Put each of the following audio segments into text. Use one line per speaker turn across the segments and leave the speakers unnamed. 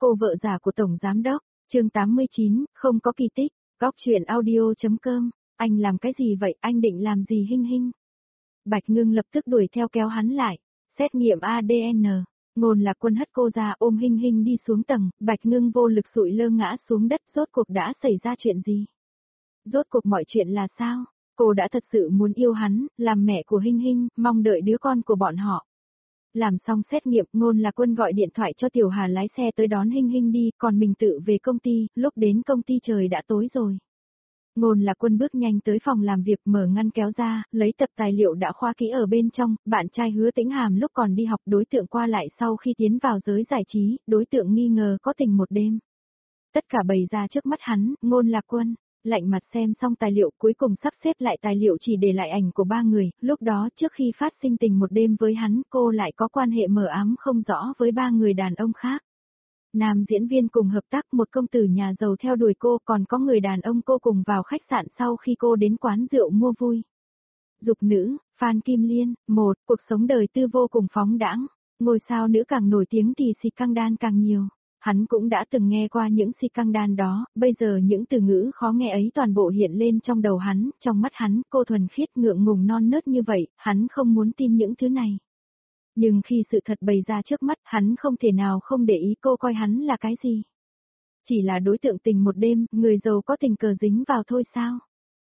cô vợ già của Tổng Giám Đốc, chương 89, không có kỳ tích, Cóc truyện audio.com, anh làm cái gì vậy, anh định làm gì Hinh Hinh? Bạch Ngưng lập tức đuổi theo kéo hắn lại, xét nghiệm ADN, Ngôn Lạc Quân hất cô ra ôm Hinh Hinh đi xuống tầng, Bạch Ngưng vô lực sụi lơ ngã xuống đất, rốt cuộc đã xảy ra chuyện gì? Rốt cuộc mọi chuyện là sao? Cô đã thật sự muốn yêu hắn, làm mẹ của Hinh Hinh, mong đợi đứa con của bọn họ. Làm xong xét nghiệm, Ngôn Lạc Quân gọi điện thoại cho Tiểu Hà lái xe tới đón Hinh Hinh đi, còn mình tự về công ty, lúc đến công ty trời đã tối rồi. Ngôn Lạc Quân bước nhanh tới phòng làm việc, mở ngăn kéo ra, lấy tập tài liệu đã khoa kỹ ở bên trong, bạn trai Hứa Tĩnh Hàm lúc còn đi học đối tượng qua lại sau khi tiến vào giới giải trí, đối tượng nghi ngờ có tình một đêm. Tất cả bày ra trước mắt hắn, Ngôn Lạc Quân lạnh mặt xem xong tài liệu, cuối cùng sắp xếp lại tài liệu chỉ để lại ảnh của ba người, lúc đó trước khi phát sinh tình một đêm với hắn, cô lại có quan hệ mờ ám không rõ với ba người đàn ông khác. Nam diễn viên cùng hợp tác, một công tử nhà giàu theo đuổi cô, còn có người đàn ông cô cùng vào khách sạn sau khi cô đến quán rượu mua vui. Dục nữ, Phan Kim Liên, một, cuộc sống đời tư vô cùng phóng đãng, ngôi sao nữ càng nổi tiếng thì scandal càng nhiều. Hắn cũng đã từng nghe qua những scandal đó, bây giờ những từ ngữ khó nghe ấy toàn bộ hiện lên trong đầu hắn, trong mắt hắn, cô thuần khiết ngượng ngùng non nớt như vậy, hắn không muốn tin những thứ này. Nhưng khi sự thật bày ra trước mắt, hắn không thể nào không để ý cô coi hắn là cái gì. Chỉ là đối tượng tình một đêm, người giàu có tình cờ dính vào thôi sao?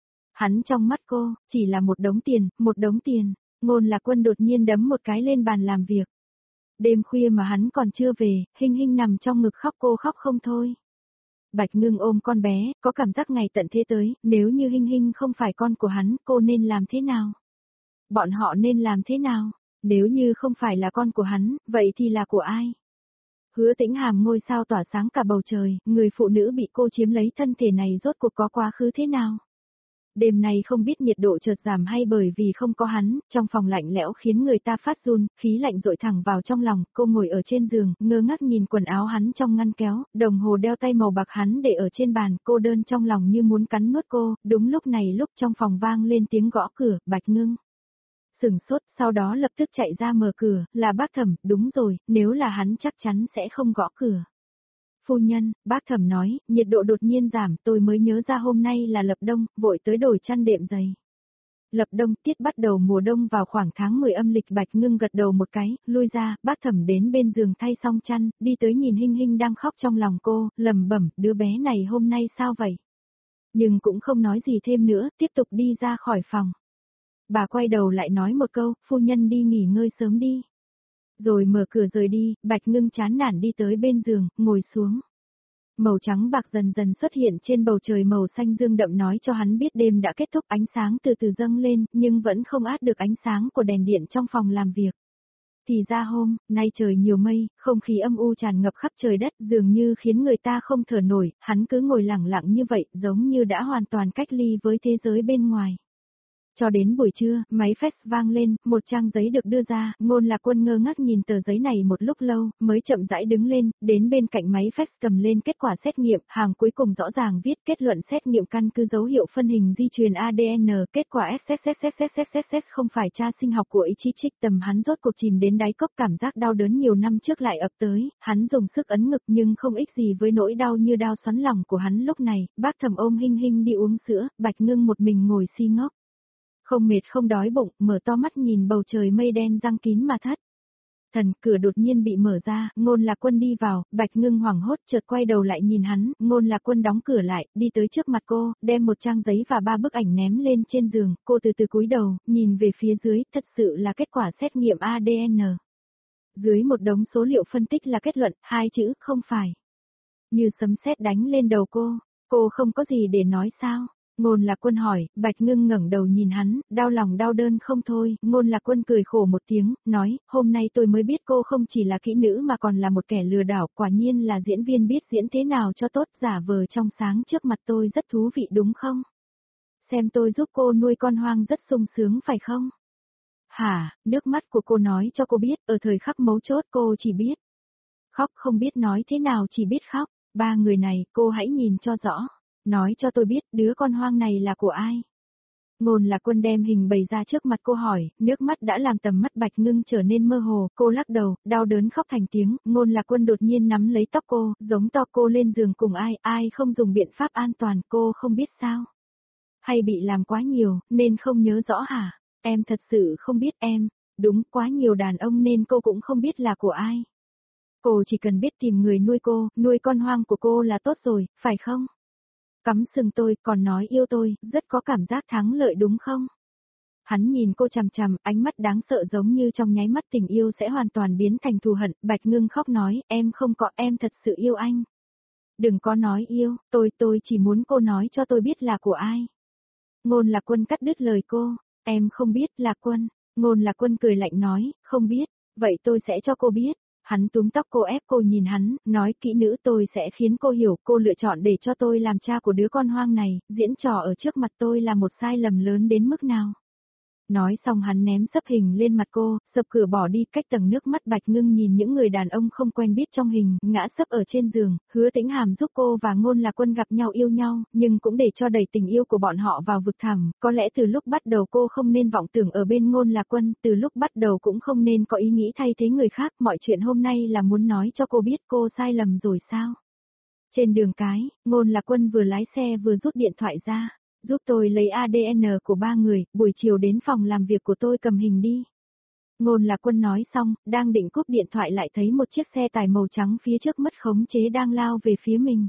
Hắn trong mắt cô, chỉ là một đống tiền, một đống tiền. Ngôn Lạc Quân đột nhiên đấm một cái lên bàn làm việc. Đêm khuya mà hắn còn chưa về, Hinh Hinh nằm trong ngực khóc, cô khóc không thôi. Bạch Ngưng ôm con bé, có cảm giác ngày tận thế tới, nếu như Hinh Hinh không phải con của hắn, cô nên làm thế nào? Bọn họ nên làm thế nào? Nếu như không phải là con của hắn, vậy thì là của ai? Hứa Tĩnh Hàm ngôi sao tỏa sáng cả bầu trời, người phụ nữ bị cô chiếm lấy thân thể này rốt cuộc có quá khứ thế nào? Đêm nay không biết nhiệt độ chợt giảm hay bởi vì không có hắn, trong phòng lạnh lẽo khiến người ta phát run, khí lạnh dội thẳng vào trong lòng, cô ngồi ở trên giường, ngơ ngác nhìn quần áo hắn trong ngăn kéo, đồng hồ đeo tay màu bạc hắn để ở trên bàn, cô đơn trong lòng như muốn cắn nuốt cô, đúng lúc này lúc trong phòng vang lên tiếng gõ cửa, Bạch Ngưng sửng sốt, sau đó lập tức chạy ra mở cửa, là bác Thẩm, đúng rồi, nếu là hắn chắc chắn sẽ không gõ cửa. Phu nhân, bác Thẩm nói, nhiệt độ đột nhiên giảm, tôi mới nhớ ra hôm nay là lập đông, vội tới đổi chăn đệm giày. Lập đông, tiết bắt đầu mùa đông vào khoảng tháng 10 âm lịch. Bạch Ngưng gật đầu một cái, lui ra, bác Thẩm đến bên giường thay xong chăn, đi tới nhìn Hinh Hinh đang khóc trong lòng cô, lẩm bẩm, đứa bé này hôm nay sao vậy? Nhưng cũng không nói gì thêm nữa, tiếp tục đi ra khỏi phòng. Bà quay đầu lại nói một câu, phu nhân đi nghỉ ngơi sớm đi. Rồi mở cửa rời đi, Bạch Ngưng chán nản đi tới bên giường, ngồi xuống. Màu trắng bạc dần dần xuất hiện trên bầu trời màu xanh dương đậm nói cho hắn biết đêm đã kết thúc, ánh sáng từ từ dâng lên, nhưng vẫn không át được ánh sáng của đèn điện trong phòng làm việc. Thì ra nay trời nhiều mây, không khí âm u tràn ngập khắp trời đất dường như khiến người ta không thở nổi, hắn cứ ngồi lặng lặng như vậy, giống như đã hoàn toàn cách ly với thế giới bên ngoài. Cho đến buổi trưa, máy fax vang lên, một trang giấy được đưa ra, Ngôn Lạc Quân ngơ ngác nhìn tờ giấy này một lúc lâu, mới chậm rãi đứng lên, đến bên cạnh máy fax cầm lên kết quả xét nghiệm, hàng cuối cùng rõ ràng viết kết luận xét nghiệm căn cứ dấu hiệu phân hình di truyền ADN, kết quả SSSSSSSS không phải cha sinh học của Ichichik. Tầm hắn rốt cuộc chìm đến đáy cốc, cảm giác đau đớn nhiều năm trước lại ập tới, hắn dùng sức ấn ngực nhưng không ích gì với nỗi đau như đao xoắn lòng của hắn lúc này. Bác Thẩm ôm Hinh Hinh đi uống sữa, Bạch Ngưng một mình ngồi si ngốc. Không mệt không đói bụng, mở to mắt nhìn bầu trời mây đen giăng kín mà thất. Thần, cửa đột nhiên bị mở ra, Ngôn Lạc Quân đi vào, Bạch Ngưng hoảng hốt chợt quay đầu lại nhìn hắn, Ngôn Lạc Quân đóng cửa lại, đi tới trước mặt cô, đem một trang giấy và 3 bức ảnh ném lên trên giường, cô từ từ cúi đầu, nhìn về phía dưới, thật sự là kết quả xét nghiệm ADN. Dưới một đống số liệu phân tích là kết luận, 2 chữ, không phải. Như sấm sét đánh lên đầu cô không có gì để nói sao? Ngôn Lạc Quân hỏi, Bạch Ngưng ngẩng đầu nhìn hắn, đau lòng đau đơn không thôi, Ngôn Lạc Quân cười khổ một tiếng, nói, hôm nay tôi mới biết cô không chỉ là kỹ nữ mà còn là một kẻ lừa đảo, quả nhiên là diễn viên biết diễn thế nào cho tốt, giả vờ trong sáng trước mặt tôi rất thú vị đúng không? Xem tôi giúp cô nuôi con hoang rất sung sướng phải không? Hả, nước mắt của cô nói cho cô biết, ở thời khắc mấu chốt cô chỉ biết khóc, không biết nói thế nào, chỉ biết khóc. Ba người này, cô hãy nhìn cho rõ. Nói cho tôi biết, đứa con hoang này là của ai? Ngôn Lạc Quân đem hình bày ra trước mặt cô hỏi, nước mắt đã làm tầm mắt Bạch Ngưng trở nên mơ hồ, cô lắc đầu, đau đớn khóc thành tiếng, Ngôn Lạc Quân đột nhiên nắm lấy tóc cô, giống to cô lên giường cùng ai không dùng biện pháp an toàn, cô không biết sao. Hay bị làm quá nhiều, nên không nhớ rõ hả? Em thật sự không biết em, đúng quá nhiều đàn ông nên cô cũng không biết là của ai. Cô chỉ cần biết tìm người nuôi cô, nuôi con hoang của cô là tốt rồi, phải không? Cắm sừng tôi, còn nói yêu tôi, rất có cảm giác thắng lợi đúng không? Hắn nhìn cô chằm chằm, ánh mắt đáng sợ giống như trong nháy mắt tình yêu sẽ hoàn toàn biến thành thù hận, Bạch Ngưng khóc nói, em không có, em thật sự yêu anh. Đừng có nói yêu, tôi chỉ muốn cô nói cho tôi biết là của ai. Ngôn Lạc Quân cắt đứt lời cô, em không biết, Lạc Quân. Ngôn Lạc Quân cười lạnh nói, không biết, vậy tôi sẽ cho cô biết. Hắn túm tóc cô ép cô nhìn hắn, nói kỹ nữ tôi sẽ khiến cô hiểu cô lựa chọn để cho tôi làm cha của đứa con hoang này, diễn trò ở trước mặt tôi là một sai lầm lớn đến mức nào. Nói xong hắn ném sấp hình lên mặt cô, sập cửa bỏ đi, cách tầng nước mắt Bạch Ngưng nhìn những người đàn ông không quen biết trong hình, ngã sấp ở trên giường, Hứa Tĩnh Hàm giúp cô và Ngôn Lạc Quân gặp nhau yêu nhau, nhưng cũng để cho đẩy tình yêu của bọn họ vào vực thẳm, có lẽ từ lúc bắt đầu cô không nên vọng tưởng ở bên Ngôn Lạc Quân, từ lúc bắt đầu cũng không nên có ý nghĩ thay thế người khác, mọi chuyện hôm nay là muốn nói cho cô biết cô sai lầm rồi sao. Trên đường cái, Ngôn Lạc Quân vừa lái xe vừa rút điện thoại ra. Giúp tôi lấy ADN của 3 người, buổi chiều đến phòng làm việc của tôi cầm hình đi. Ngôn Lạc Quân nói xong, đang định cúp điện thoại lại thấy một chiếc xe tải màu trắng phía trước mất khống chế đang lao về phía mình.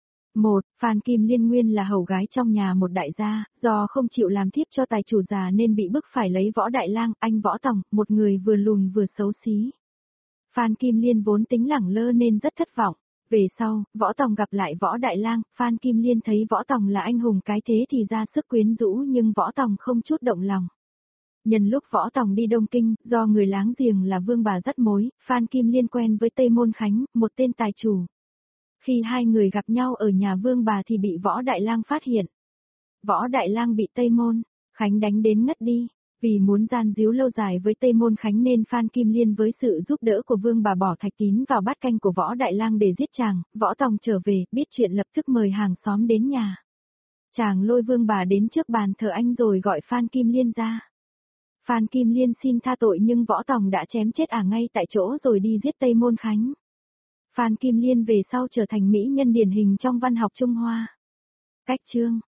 Phan Kim Liên nguyên là hầu gái trong nhà một đại gia, do không chịu làm thiếp cho tài chủ già nên bị bức phải lấy Võ Đại Lang, anh Võ Tòng, một người vừa lùn vừa xấu xí. Phan Kim Liên vốn tính lẳng lơ nên rất thất vọng. Về sau, Võ Tòng gặp lại Võ Đại Lang, Phan Kim Liên thấy Võ Tòng là anh hùng cái thế thì ra sức quyến rũ nhưng Võ Tòng không chút động lòng. Nhân lúc Võ Tòng đi Đông Kinh, do người láng giềng là Vương Bà dắt mối, Phan Kim Liên quen với Tây Môn Khánh, một tên tài chủ. Khi hai người gặp nhau ở nhà Vương Bà thì bị Võ Đại Lang phát hiện. Võ Đại Lang bị Tây Môn Khánh đánh đến ngất đi. Vì muốn gian díu lâu dài với Tây Môn Khánh nên Phan Kim Liên với sự giúp đỡ của Vương Bà bỏ thạch tín vào bát canh của Võ Đại Lang để giết chàng, Võ Tòng trở về, biết chuyện lập tức mời hàng xóm đến nhà. Chàng lôi Vương Bà đến trước bàn thờ anh rồi gọi Phan Kim Liên ra. Phan Kim Liên xin tha tội nhưng Võ Tòng đã chém chết ngay tại chỗ rồi đi giết Tây Môn Khánh. Phan Kim Liên về sau trở thành mỹ nhân điển hình trong văn học Trung Hoa. Cách chương